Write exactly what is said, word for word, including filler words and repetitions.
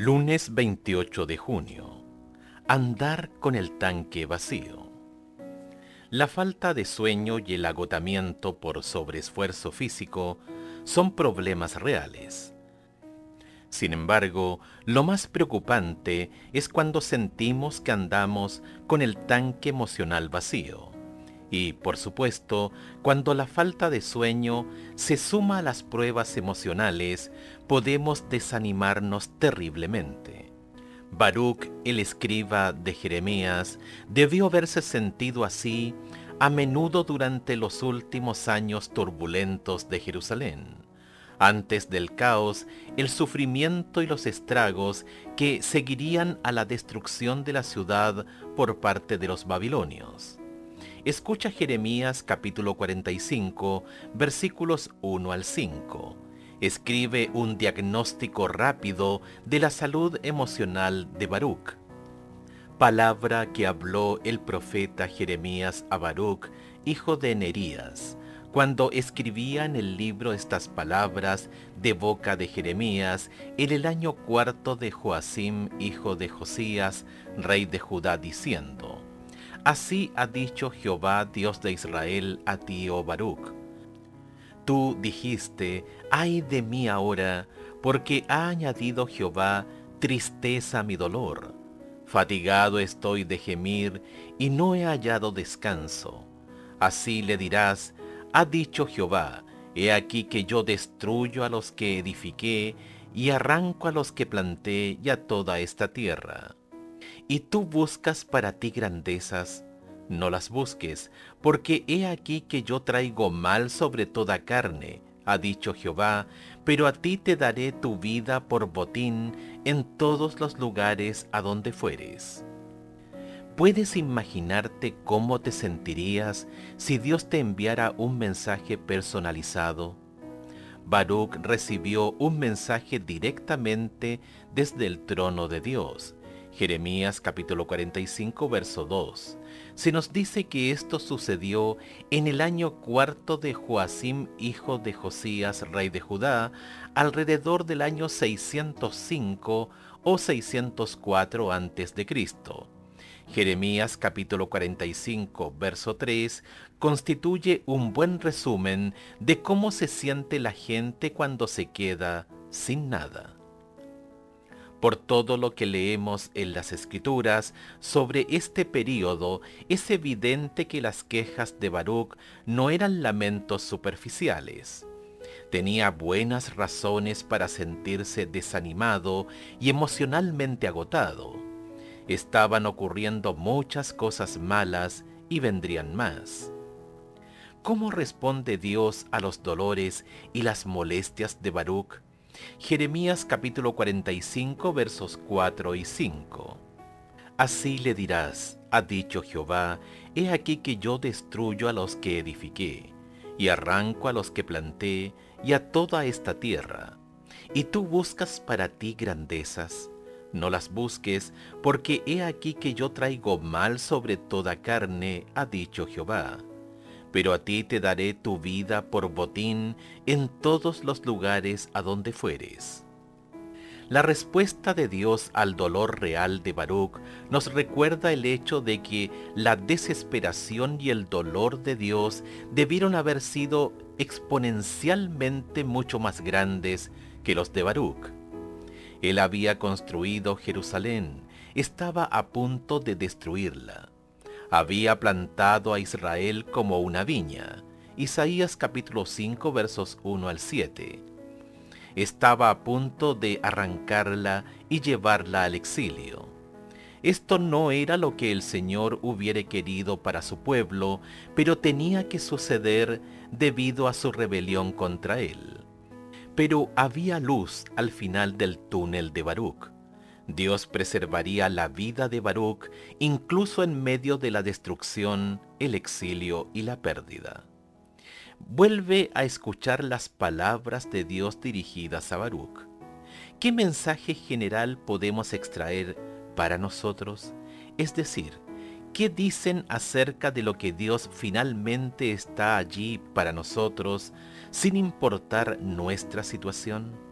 Lunes veintiocho de junio. Andar con el tanque vacío. La falta de sueño y el agotamiento por sobreesfuerzo físico son problemas reales. Sin embargo, lo más preocupante es cuando sentimos que andamos con el tanque emocional vacío. Y, por supuesto, cuando la falta de sueño se suma a las pruebas emocionales, podemos desanimarnos terriblemente. Baruc, el escriba de Jeremías, debió haberse sentido así a menudo durante los últimos años turbulentos de Jerusalén, antes del caos, el sufrimiento y los estragos que seguirían a la destrucción de la ciudad por parte de los babilonios. Escucha Jeremías capítulo cuarenta y cinco, versículos uno al cinco. Escribe un diagnóstico rápido de la salud emocional de Baruc. Palabra que habló el profeta Jeremías a Baruc, hijo de Nerías, cuando escribía en el libro estas palabras de boca de Jeremías en el año cuarto de Joacim, hijo de Josías, rey de Judá, diciendo: Así ha dicho Jehová, Dios de Israel, a ti, oh Baruc. Tú dijiste: ay de mí ahora, porque ha añadido Jehová tristeza a mi dolor. Fatigado estoy de gemir, y no he hallado descanso. Así le dirás: ha dicho Jehová, he aquí que yo destruyo a los que edifiqué, y arranco a los que planté, y a toda esta tierra. Y tú buscas para ti grandezas, no las busques, porque he aquí que yo traigo mal sobre toda carne, ha dicho Jehová, pero a ti te daré tu vida por botín en todos los lugares a donde fueres. ¿Puedes imaginarte cómo te sentirías si Dios te enviara un mensaje personalizado? Baruc recibió un mensaje directamente desde el trono de Dios. Jeremías capítulo cuarenta y cinco, verso dos. Se nos dice que esto sucedió en el año cuarto de Joacim, hijo de Josías, rey de Judá, alrededor del año seiscientos cinco o seiscientos cuatro antes de Cristo. Jeremías capítulo cuarenta y cinco, verso tres, constituye un buen resumen de cómo se siente la gente cuando se queda sin nada. Por todo lo que leemos en las Escrituras sobre este período, es evidente que las quejas de Baruc no eran lamentos superficiales. Tenía buenas razones para sentirse desanimado y emocionalmente agotado. Estaban ocurriendo muchas cosas malas y vendrían más. ¿Cómo responde Dios a los dolores y las molestias de Baruc? Jeremías capítulo cuarenta y cinco, versos cuatro y cinco. Así le dirás, ha dicho Jehová, he aquí que yo destruyo a los que edifiqué, y arranco a los que planté, y a toda esta tierra. Y tú buscas para ti grandezas, no las busques, porque he aquí que yo traigo mal sobre toda carne, ha dicho Jehová. Pero a ti te daré tu vida por botín en todos los lugares a donde fueres. La respuesta de Dios al dolor real de Baruc nos recuerda el hecho de que la desesperación y el dolor de Dios debieron haber sido exponencialmente mucho más grandes que los de Baruc. Él había construido Jerusalén, estaba a punto de destruirla. Había plantado a Israel como una viña. Isaías capítulo cinco, versos uno al siete. Estaba a punto de arrancarla y llevarla al exilio. Esto no era lo que el Señor hubiera querido para su pueblo, pero tenía que suceder debido a su rebelión contra él. Pero había luz al final del túnel de Baruc. Dios preservaría la vida de Baruc incluso en medio de la destrucción, el exilio y la pérdida. Vuelve a escuchar las palabras de Dios dirigidas a Baruc. ¿Qué mensaje general podemos extraer para nosotros? Es decir, ¿qué dicen acerca de lo que Dios finalmente está allí para nosotros sin importar nuestra situación?